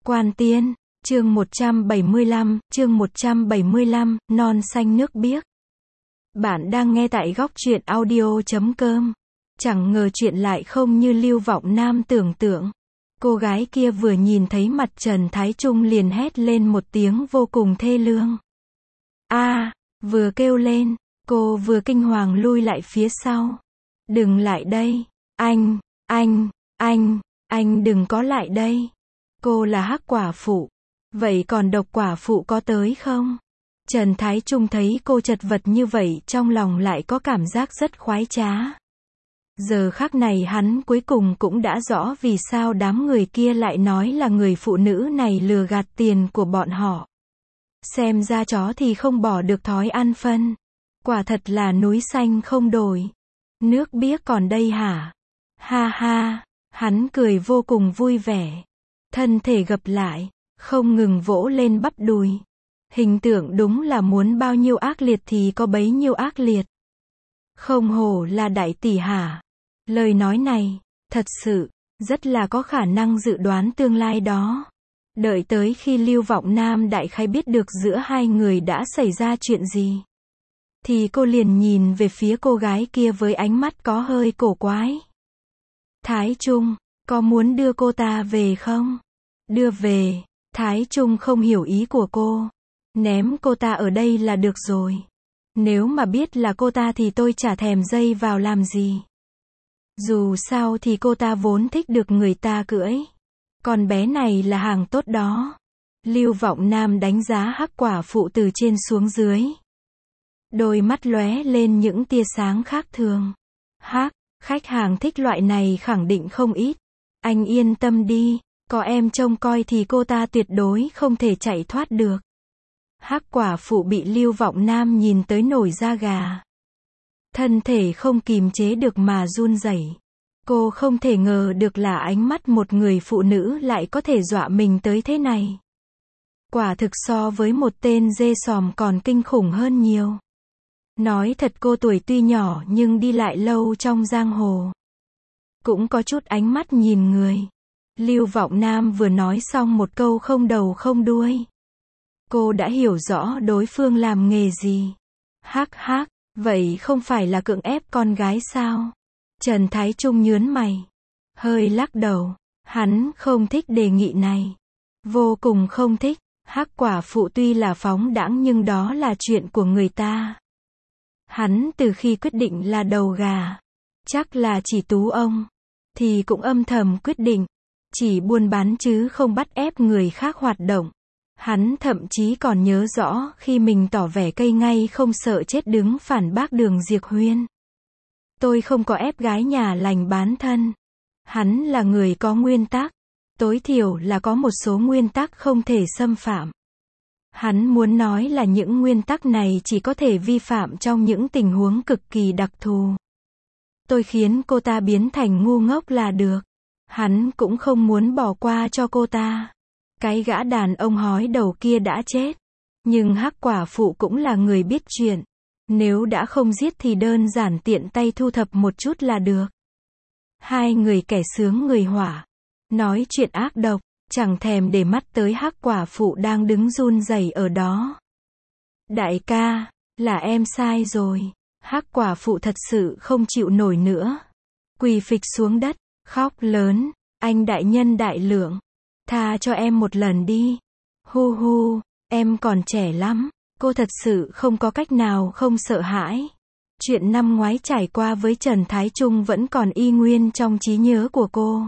Quan Tiên, chương 175, non xanh nước biếc. Bạn đang nghe tại góc truyện audio.com. Chẳng ngờ chuyện lại không như Lưu Vọng Nam tưởng tượng. Cô gái kia vừa nhìn thấy mặt Trần Thái Trung liền hét lên một tiếng vô cùng thê lương. Vừa kêu lên, cô vừa kinh hoàng lui lại phía sau. Đừng lại đây, anh đừng có lại đây. Cô là Hắc quả phụ. Vậy còn Độc quả phụ có tới không? Trần Thái Trung thấy cô chật vật như vậy trong lòng lại có cảm giác rất khoái trá. Giờ khắc này hắn cuối cùng cũng đã rõ vì sao đám người kia lại nói là người phụ nữ này lừa gạt tiền của bọn họ. Xem ra chó thì không bỏ được thói ăn phân. Quả thật là núi xanh không đổi. Nước biếc còn đây hả? Ha ha, hắn cười vô cùng vui vẻ. Thân thể gập lại, không ngừng vỗ lên bắp đùi. Hình tượng đúng là muốn bao nhiêu ác liệt thì có bấy nhiêu ác liệt. Không hổ là đại tỷ hả? Lời nói này, thật sự, rất là có khả năng dự đoán tương lai đó. Đợi tới khi Lưu Vọng Nam đại khái biết được giữa hai người đã xảy ra chuyện gì, thì cô liền nhìn về phía cô gái kia với ánh mắt có hơi cổ quái. Thái Trung, có muốn đưa cô ta về không? Đưa về? Thái Trung không hiểu ý của cô. Ném cô ta ở đây là được rồi. Nếu mà biết là cô ta thì tôi chả thèm dây vào làm gì. Dù sao thì cô ta vốn thích được người ta cưỡi. Con bé này là hàng tốt đó. Lưu Vọng Nam đánh giá Hắc quả phụ từ trên xuống dưới. Đôi mắt lóe lên những tia sáng khác thường. Hắc, khách hàng thích loại này khẳng định không ít. Anh yên tâm đi, có em trông coi thì cô ta tuyệt đối không thể chạy thoát được. Hắc quả phụ bị Lưu Vọng Nam nhìn tới nổi da gà. Thân thể không kìm chế được mà run rẩy. Cô không thể ngờ được là ánh mắt một người phụ nữ lại có thể dọa mình tới thế này. Quả thực so với một tên dê sòm còn kinh khủng hơn nhiều. Nói thật cô tuổi tuy nhỏ nhưng đi lại lâu trong giang hồ. Cũng có chút ánh mắt nhìn người. Lưu Vọng Nam vừa nói xong một câu không đầu không đuôi. Cô đã hiểu rõ đối phương làm nghề gì. Hắc, vậy không phải là cưỡng ép con gái sao? Trần Thái Trung nhớn mày. Hơi lắc đầu. Hắn không thích đề nghị này. Vô cùng không thích. Hắc quả phụ tuy là phóng đãng nhưng đó là chuyện của người ta. Hắn từ khi quyết định là đầu gà, chắc là chỉ tú ông, thì cũng âm thầm quyết định, chỉ buôn bán chứ không bắt ép người khác hoạt động. Hắn thậm chí còn nhớ rõ khi mình tỏ vẻ cây ngay không sợ chết đứng phản bác Đường Diệc Huyên. Tôi không có ép gái nhà lành bán thân. Hắn là người có nguyên tắc, tối thiểu là có một số nguyên tắc không thể xâm phạm. Hắn muốn nói là những nguyên tắc này chỉ có thể vi phạm trong những tình huống cực kỳ đặc thù. Tôi khiến cô ta biến thành ngu ngốc là được. Hắn cũng không muốn bỏ qua cho cô ta. Cái gã đàn ông hói đầu kia đã chết. Nhưng Hắc quả phụ cũng là người biết chuyện. Nếu đã không giết thì đơn giản tiện tay thu thập một chút là được. Hai người kẻ sướng người hỏa. Nói chuyện ác độc. Chẳng thèm để mắt tới Hắc quả phụ đang đứng run rẩy ở đó. Đại ca, là em sai rồi. Hắc quả phụ thật sự không chịu nổi nữa. Quỳ phịch xuống đất, khóc lớn. Anh đại nhân đại lượng. Tha cho em một lần đi. Hu, em còn trẻ lắm. Cô thật sự không có cách nào không sợ hãi. Chuyện năm ngoái trải qua với Trần Thái Trung vẫn còn y nguyên trong trí nhớ của cô.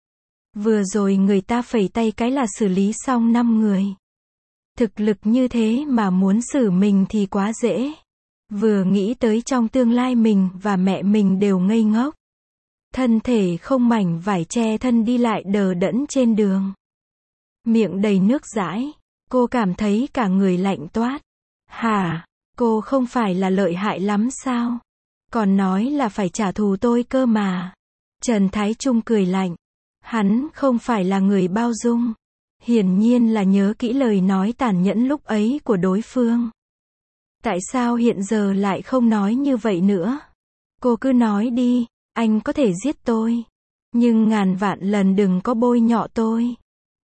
Vừa rồi người ta phẩy tay cái là xử lý xong 5 người. Thực lực như thế mà muốn xử mình thì quá dễ. Vừa nghĩ tới trong tương lai mình và mẹ mình đều ngây ngốc. Thân thể không mảnh vải che thân đi lại đờ đẫn trên đường. Miệng đầy nước dãi. Cô cảm thấy cả người lạnh toát. Hả? Cô không phải là lợi hại lắm sao? Còn nói là phải trả thù tôi cơ mà. Trần Thái Trung cười lạnh. Hắn không phải là người bao dung. Hiển nhiên là nhớ kỹ lời nói tàn nhẫn lúc ấy của đối phương. Tại sao hiện giờ lại không nói như vậy nữa? Cô cứ nói đi, anh có thể giết tôi. Nhưng ngàn vạn lần đừng có bôi nhọ tôi.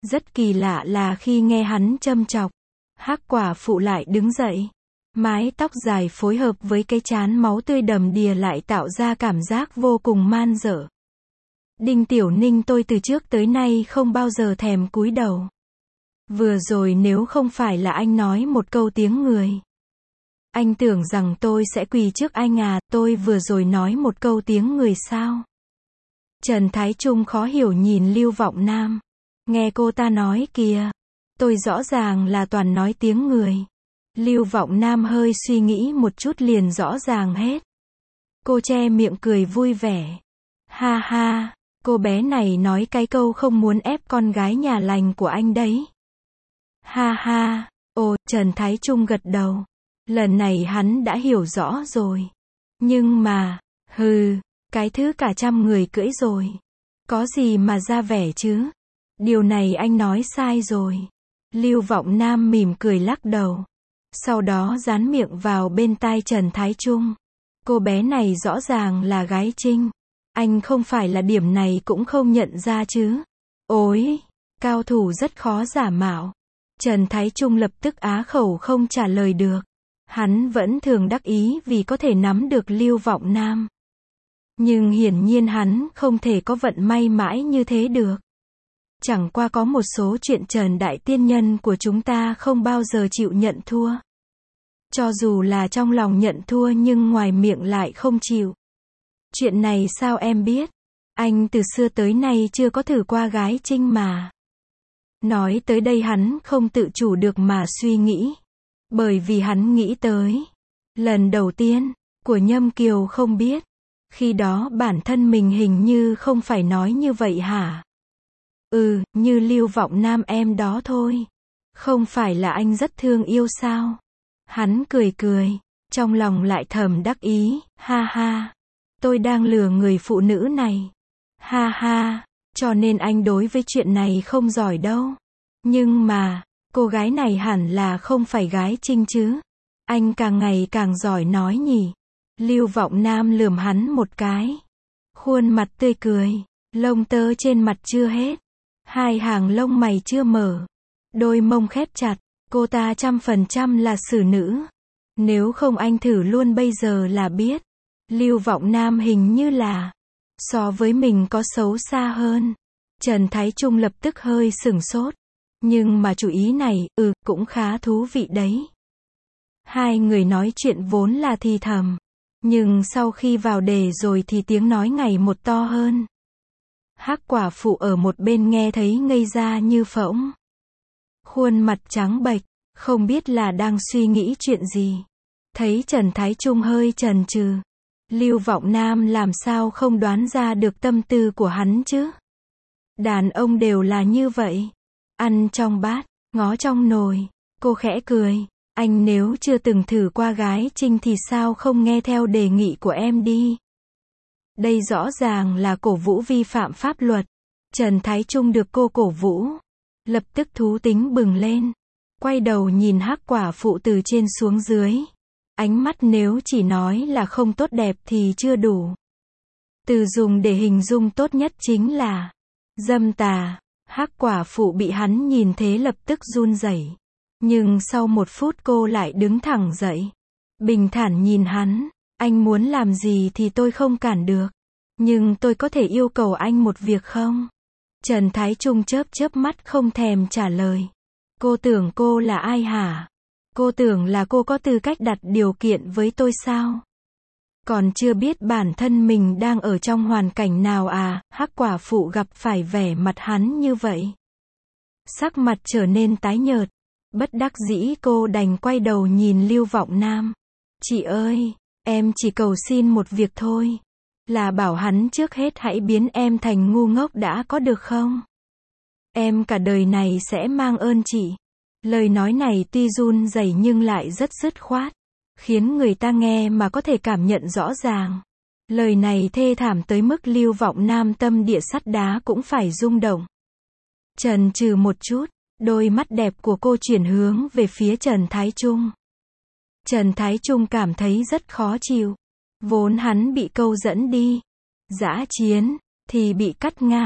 Rất kỳ lạ là khi nghe hắn châm chọc, Hắc quả phụ lại đứng dậy. Mái tóc dài phối hợp với cái trán máu tươi đầm đìa lại tạo ra cảm giác vô cùng man dợ. Đinh Tiểu Ninh, tôi từ trước tới nay không bao giờ thèm cúi đầu. Vừa rồi nếu không phải là anh nói một câu tiếng người, anh tưởng rằng tôi sẽ quỳ trước anh à, tôi vừa rồi nói một câu tiếng người sao? Trần Thái Trung khó hiểu nhìn Lưu Vọng Nam. Nghe cô ta nói kìa, tôi rõ ràng là toàn nói tiếng người. Lưu Vọng Nam hơi suy nghĩ một chút liền rõ ràng hết. Cô che miệng cười vui vẻ. Ha ha, cô bé này nói cái câu không muốn ép con gái nhà lành của anh đấy. Ha ha, ồ, Trần Thái Trung gật đầu. Lần này hắn đã hiểu rõ rồi. Nhưng mà, cái thứ cả trăm người cưỡi rồi. Có gì mà ra vẻ chứ? Điều này anh nói sai rồi. Lưu Vọng Nam mỉm cười lắc đầu. Sau đó dán miệng vào bên tai Trần Thái Trung. Cô bé này rõ ràng là gái Trinh. Anh không phải là điểm này cũng không nhận ra chứ? Ôi, cao thủ rất khó giả mạo. Trần Thái Trung lập tức á khẩu không trả lời được. Hắn vẫn thường đắc ý vì có thể nắm được Lưu Vọng Nam. Nhưng hiển nhiên hắn không thể có vận may mãi như thế được. Chẳng qua có một số chuyện Trần Đại Tiên Nhân của chúng ta không bao giờ chịu nhận thua. Cho dù là trong lòng nhận thua nhưng ngoài miệng lại không chịu. Chuyện này sao em biết? Anh từ xưa tới nay chưa có thử qua gái Trinh mà. Nói tới đây hắn không tự chủ được mà suy nghĩ. Bởi vì hắn nghĩ tới lần đầu tiên của Nhâm Kiều không biết. Khi đó bản thân mình hình như không phải nói như vậy hả? Như Lưu Vọng Nam em đó thôi. Không phải là anh rất thương yêu sao? Hắn cười cười, trong lòng lại thầm đắc ý, ha ha. Tôi đang lừa người phụ nữ này. Ha ha, cho nên anh đối với chuyện này không giỏi đâu. Nhưng mà, cô gái này hẳn là không phải gái Trinh chứ. Anh càng ngày càng giỏi nói nhỉ. Lưu Vọng Nam lườm hắn một cái. Khuôn mặt tươi cười, lông tơ trên mặt chưa hết. Hai hàng lông mày chưa mở. Đôi mông khép chặt, cô ta 100% là xử nữ. Nếu không anh thử luôn bây giờ là biết. Lưu Vọng Nam hình như là so với mình có xấu xa hơn. Trần Thái Trung lập tức hơi sửng sốt. Nhưng mà chủ ý này, cũng khá thú vị đấy. Hai người nói chuyện vốn là thì thầm. Nhưng sau khi vào đề rồi thì tiếng nói ngày một to hơn. Hắc quả phụ ở một bên nghe thấy ngây ra như phỗng. Khuôn mặt trắng bệch, không biết là đang suy nghĩ chuyện gì. Thấy Trần Thái Trung hơi chần chừ. Lưu Vọng Nam làm sao không đoán ra được tâm tư của hắn chứ? Đàn ông đều là như vậy. Ăn trong bát, ngó trong nồi. Cô khẽ cười. Anh nếu chưa từng thử qua gái Trinh thì sao không nghe theo đề nghị của em đi? Đây rõ ràng là cổ vũ vi phạm pháp luật. Trần Thái Trung được cô cổ vũ. Lập tức thú tính bừng lên. Quay đầu nhìn Hắc quả phụ từ trên xuống dưới. Ánh mắt nếu chỉ nói là không tốt đẹp thì chưa đủ. Từ dùng để hình dung tốt nhất chính là dâm tà. Hắc quả phụ bị hắn nhìn thế lập tức run rẩy. Nhưng sau một phút cô lại đứng thẳng dậy. Bình thản nhìn hắn. Anh muốn làm gì thì tôi không cản được. Nhưng tôi có thể yêu cầu anh một việc không? Trần Thái Trung chớp chớp mắt không thèm trả lời. Cô tưởng cô là ai hả? Cô tưởng là cô có tư cách đặt điều kiện với tôi sao? Còn chưa biết bản thân mình đang ở trong hoàn cảnh nào à? Hắc quả phụ gặp phải vẻ mặt hắn như vậy. Sắc mặt trở nên tái nhợt. Bất đắc dĩ cô đành quay đầu nhìn Lưu Vọng Nam. Chị ơi, em chỉ cầu xin một việc thôi. Là bảo hắn trước hết hãy biến em thành ngu ngốc đã có được không? Em cả đời này sẽ mang ơn chị. Lời nói này tuy run rẩy nhưng lại rất dứt khoát. Khiến người ta nghe mà có thể cảm nhận rõ ràng. Lời này thê thảm tới mức Lưu Vọng Nam tâm địa sắt đá cũng phải rung động. Chần chừ một chút, đôi mắt đẹp của cô chuyển hướng về phía Trần Thái Trung. Trần Thái Trung cảm thấy rất khó chịu. Vốn hắn bị câu dẫn đi dã chiến, thì bị cắt ngang.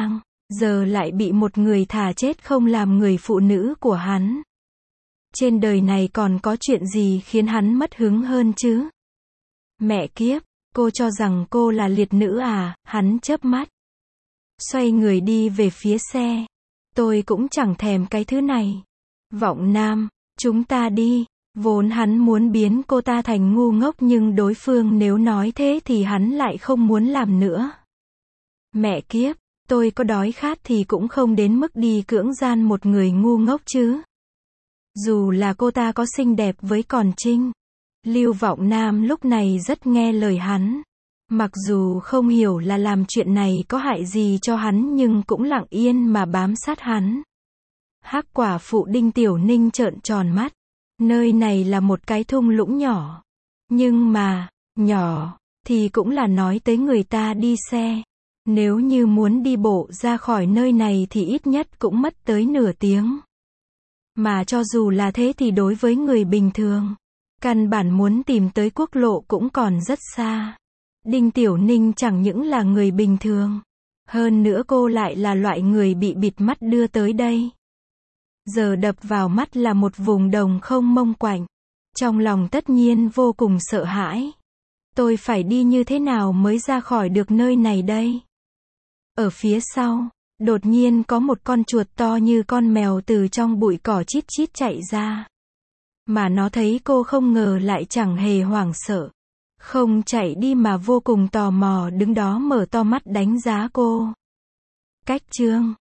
giờ lại bị một người thà chết không làm người phụ nữ của hắn. Trên đời này còn có chuyện gì khiến hắn mất hứng hơn chứ? Mẹ kiếp, cô cho rằng cô là liệt nữ à? Hắn chớp mắt. Xoay người đi về phía xe. Tôi cũng chẳng thèm cái thứ này. Vọng Nam, chúng ta đi. Vốn hắn muốn biến cô ta thành ngu ngốc nhưng đối phương nếu nói thế thì hắn lại không muốn làm nữa. Mẹ kiếp, tôi có đói khát thì cũng không đến mức đi cưỡng gian một người ngu ngốc chứ. Dù là cô ta có xinh đẹp với còn Trinh. Lưu Vọng Nam lúc này rất nghe lời hắn. Mặc dù không hiểu là làm chuyện này có hại gì cho hắn nhưng cũng lặng yên mà bám sát hắn. Hắc quả phụ Đinh Tiểu Ninh trợn tròn mắt. Nơi này là một cái thung lũng nhỏ. Nhưng mà, nhỏ, thì cũng là nói tới người ta đi xe. Nếu như muốn đi bộ ra khỏi nơi này thì ít nhất cũng mất tới nửa tiếng. Mà cho dù là thế thì đối với người bình thường, căn bản muốn tìm tới quốc lộ cũng còn rất xa. Đinh Tiểu Ninh chẳng những là người bình thường. Hơn nữa cô lại là loại người bị bịt mắt đưa tới đây. Giờ đập vào mắt là một vùng đồng không mông quạnh. Trong lòng tất nhiên vô cùng sợ hãi. Tôi phải đi như thế nào mới ra khỏi được nơi này đây? Ở phía sau, đột nhiên có một con chuột to như con mèo từ trong bụi cỏ chít chít chạy ra. Mà nó thấy cô không ngờ lại chẳng hề hoảng sợ. Không chạy đi mà vô cùng tò mò đứng đó mở to mắt đánh giá cô. Cách chương